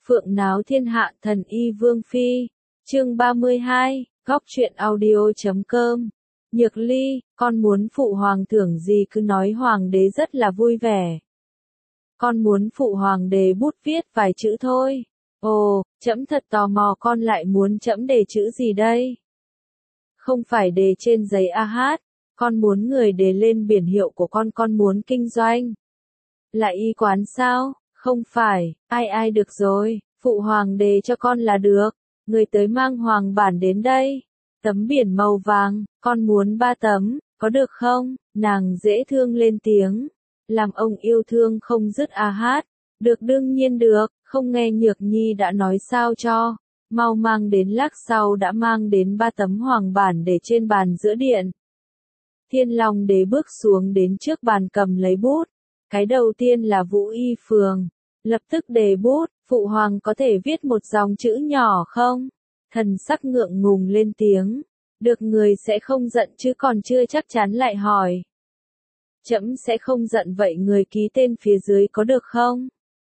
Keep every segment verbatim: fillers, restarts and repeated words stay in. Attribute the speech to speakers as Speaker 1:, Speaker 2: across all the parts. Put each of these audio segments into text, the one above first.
Speaker 1: Phượng náo thiên hạ thần y vương phi. Chương ba mươi hai, góc truyện audio chấm com. Nhược Ly, con muốn phụ hoàng thưởng gì cứ nói, hoàng đế rất là vui vẻ. Con muốn phụ hoàng đề bút viết vài chữ thôi. Ồ, trẫm thật tò mò, con lại muốn trẫm đề chữ gì đây? Không phải đề trên giấy a hát, con muốn người đề lên biển hiệu của con, con muốn kinh doanh. Lại y quán sao? Không phải, ai ai được rồi, phụ hoàng đề cho con là được. Người tới mang hoàng bản đến đây. Tấm biển màu vàng, con muốn ba tấm, có được không? Nàng dễ thương lên tiếng. Làm ông yêu thương không dứt a hát. Được, đương nhiên được, không nghe Nhược Nhi đã nói sao cho. Mau mang đến. Lát sau đã mang đến ba tấm hoàng bản để trên bàn giữa điện. Thiên Long đế bước xuống đến trước bàn cầm lấy bút. Cái đầu tiên là Vũ Y Phường. Lập tức đề bút, phụ hoàng có thể viết một dòng chữ nhỏ không? Thần sắc ngượng ngùng lên tiếng. Được, người sẽ không giận chứ? Còn chưa chắc chắn lại hỏi. Trẫm sẽ không giận, vậy người ký tên phía dưới có được không?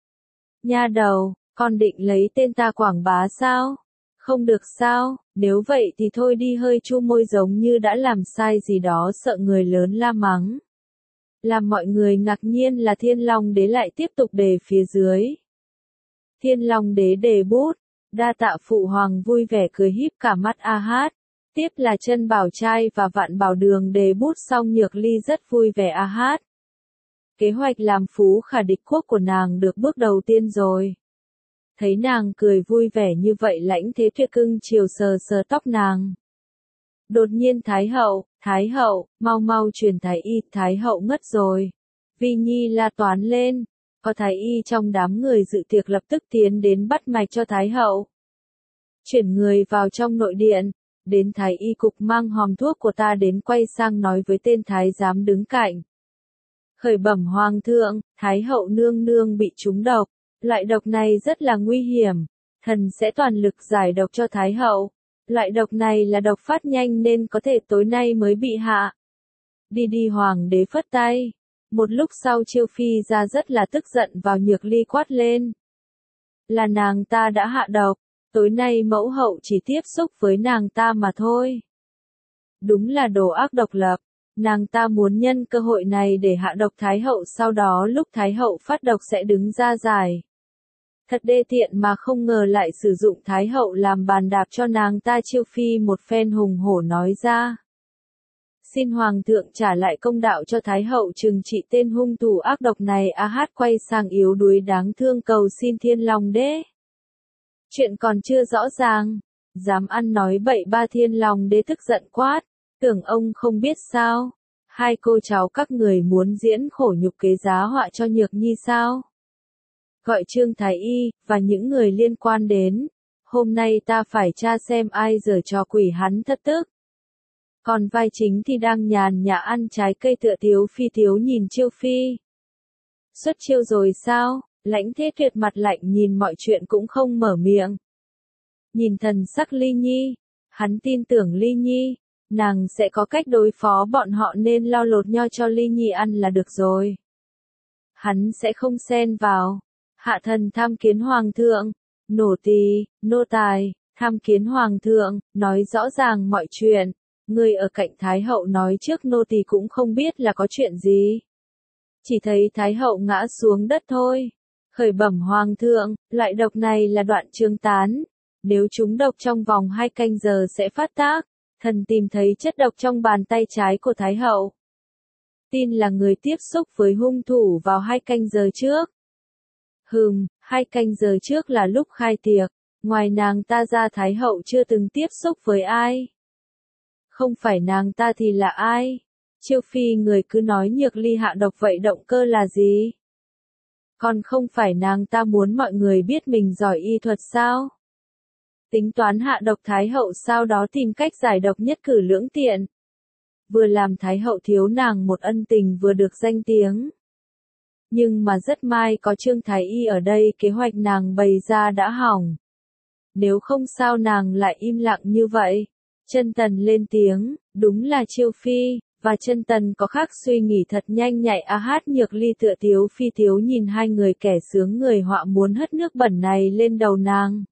Speaker 1: Nha đầu, con định lấy tên ta quảng bá sao? Không được sao? Nếu vậy thì thôi đi, hơi chu môi giống như đã làm sai gì đó, sợ người lớn la mắng. Làm mọi người ngạc nhiên là Thiên Long đế lại tiếp tục đề phía dưới. Thiên Long đế đề bút, đa tạ phụ hoàng, vui vẻ cười híp cả mắt a hát. Tiếp là Chân Bảo Trai và Vạn Bảo Đường đề bút xong, Nhược Ly rất vui vẻ a hát. Kế hoạch làm phú khả địch quốc của nàng được bước đầu tiên rồi. Thấy nàng cười vui vẻ như vậy, Lãnh Thế Tuyệt cưng chiều sờ sờ tóc nàng. Đột nhiên Thái hậu, Thái hậu, mau mau truyền Thái y, Thái hậu ngất rồi. Vi Nhi la toán lên, có Thái y trong đám người dự tiệc lập tức tiến đến bắt mạch cho Thái hậu. Chuyển người vào trong nội điện, đến Thái y cục mang hòm thuốc của ta đến, quay sang nói với tên thái giám đứng cạnh. Khởi bẩm hoàng thượng, Thái hậu nương nương bị trúng độc, loại độc này rất là nguy hiểm, thần sẽ toàn lực giải độc cho Thái hậu. Loại độc này là độc phát nhanh nên có thể tối nay mới bị hạ. Đi đi, hoàng đế phất tay. Một lúc sau Chiêu Phi ra rất là tức giận vào Nhược Ly quát lên. Là nàng ta đã hạ độc, tối nay mẫu hậu chỉ tiếp xúc với nàng ta mà thôi. Đúng là đồ ác độc lập, nàng ta muốn nhân cơ hội này để hạ độc Thái hậu, sau đó lúc Thái hậu phát độc sẽ đứng ra giải. Thật đê tiện mà không ngờ lại sử dụng Thái hậu làm bàn đạp cho nàng ta. Chiêu Phi một phen hùng hổ nói ra. Xin hoàng thượng trả lại công đạo cho Thái hậu trừng trị tên hung thủ ác độc này. A hát quay sang yếu đuối đáng thương cầu xin Thiên Long đế. Chuyện còn chưa rõ ràng, dám ăn nói bậy ba. Thiên Long đế tức giận quát, tưởng ông không biết sao? Hai cô cháu các người muốn diễn khổ nhục kế giá họa cho Nhược Nhi sao? Gọi Trương Thái y và những người liên quan đến. Hôm nay ta phải tra xem ai giở trò quỷ hắn thất tức. Còn vai chính thì đang nhàn nhã ăn trái cây tựa Tiếu Phi. Tiếu nhìn Chiêu Phi. Xuất chiêu rồi sao? Lãnh Thế Tuyệt mặt lạnh nhìn mọi chuyện cũng không mở miệng. Nhìn thần sắc Ly Nhi, hắn tin tưởng Ly Nhi, nàng sẽ có cách đối phó bọn họ nên lau lột nho cho Ly Nhi ăn là được rồi. Hắn sẽ không xen vào. Hạ thần tham kiến hoàng thượng. Nổ tỳ, nô tài, tham kiến hoàng thượng, nói rõ ràng mọi chuyện. Người ở cạnh Thái hậu nói trước, nô tỳ cũng không biết là có chuyện gì. Chỉ thấy Thái hậu ngã xuống đất thôi. Khởi bẩm hoàng thượng, loại độc này là đoạn trương tán. Nếu trúng độc trong vòng hai canh giờ sẽ phát tác. Thần tìm thấy chất độc trong bàn tay trái của Thái hậu. Tin là người tiếp xúc với hung thủ vào hai canh giờ trước. Hừm, hai canh giờ trước là lúc khai tiệc, ngoài nàng ta ra Thái hậu chưa từng tiếp xúc với ai. Không phải nàng ta thì là ai? Chiêu Phi người cứ nói Nhược Ly hạ độc, vậy động cơ là gì? Còn không phải nàng ta muốn mọi người biết mình giỏi y thuật sao? Tính toán hạ độc Thái hậu, sau đó tìm cách giải độc nhất cử lưỡng tiện. Vừa làm Thái hậu thiếu nàng một ân tình, vừa được danh tiếng. Nhưng mà rất may có Trương Thái y ở đây, kế hoạch nàng bày ra đã hỏng. Nếu không sao nàng lại im lặng như vậy? Chân Tần lên tiếng, đúng là Chiêu Phi, và Chân Tần có khác suy nghĩ thật nhanh nhạy. A Hát Nhược Ly tựa tiếu phi tiếu nhìn hai người kẻ sướng người họa muốn hất nước bẩn này lên đầu nàng.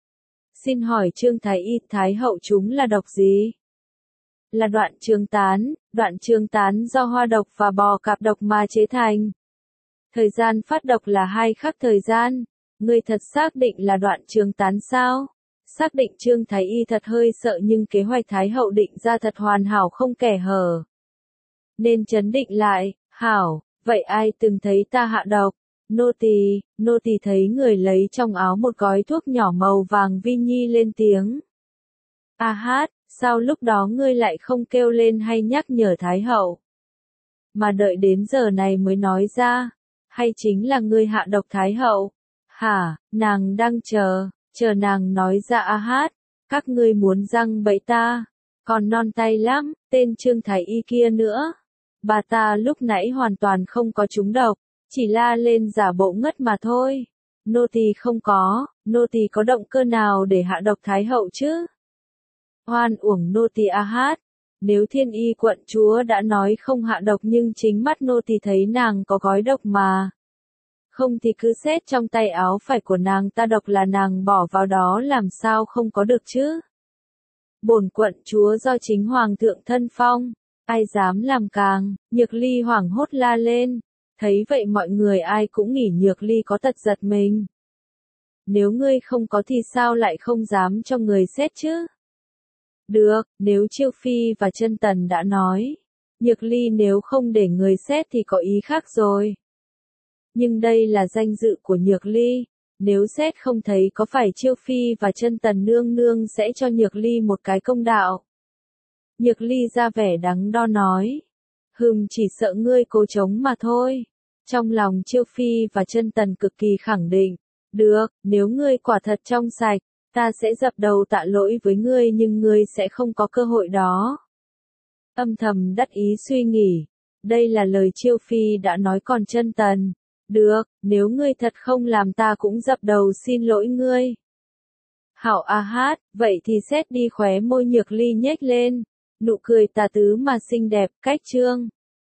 Speaker 1: Xin hỏi Trương Thái Y Thái hậu chúng là độc gì? Là đoạn trương tán, đoạn trương tán do hoa độc và bò cạp độc mà chế thành. Thời gian phát độc là hai khắc thời gian. Ngươi thật xác định là đoạn trương tán sao? Xác định. Trương Thái Y thật hơi sợ nhưng kế hoạch Thái hậu định ra thật hoàn hảo không kẻ hở. Nên chấn định lại, hảo, vậy ai từng thấy ta hạ độc? Nô tỳ, nô tỳ thấy người lấy trong áo một gói thuốc nhỏ màu vàng. Vi Nhi lên tiếng. A Hát, sao lúc đó ngươi lại không kêu lên hay nhắc nhở Thái hậu? Mà đợi đến giờ này mới nói ra, hay chính là ngươi hạ độc Thái hậu? Hả, nàng đang chờ, chờ nàng nói ra. A Hát, các ngươi muốn răng bẫy ta, còn non tay lắm, tên Trương Thái Y kia nữa. Bà ta lúc nãy hoàn toàn không có trúng độc, chỉ la lên giả bộ ngất mà thôi. Nô tỳ không có, nô tỳ có động cơ nào để hạ độc Thái hậu chứ? Oan uổng nô tỳ. A Hát, nếu Thiên Y quận chúa đã nói không hạ độc nhưng chính mắt nô tỳ thấy nàng có gói độc mà. Không thì cứ xét trong tay áo phải của nàng ta độc là nàng bỏ vào đó làm sao không có được chứ? Bổn quận chúa do chính hoàng thượng thân phong, ai dám làm càng? Nhược Ly hoảng hốt la lên. Thấy vậy mọi người ai cũng nghĩ Nhược Ly có tật giật mình. Nếu ngươi không có thì sao lại không dám cho người xét chứ? Được, nếu Chiêu Phi và Chân Tần đã nói, Nhược Ly nếu không để người xét thì có ý khác rồi. Nhưng đây là danh dự của Nhược Ly, nếu xét không thấy có phải Chiêu Phi và Chân Tần nương nương sẽ cho Nhược Ly một cái công đạo. Nhược Ly ra vẻ đắn đo nói, hừm, chỉ sợ ngươi cố chống mà thôi. Trong lòng Chiêu Phi và Chân Tần cực kỳ khẳng định, được, nếu ngươi quả thật trong sạch, ta sẽ dập đầu tạ lỗi với ngươi nhưng ngươi sẽ không có cơ hội đó. Âm thầm đắc ý suy nghĩ, đây là lời Chiêu Phi đã nói. Còn Chân Tần, được, nếu ngươi thật không làm ta cũng dập đầu xin lỗi ngươi. Hảo. A Hát, vậy thì xét đi. Khóe môi Nhược Ly nhếch lên, nụ cười tà tứ mà xinh đẹp. Cách chương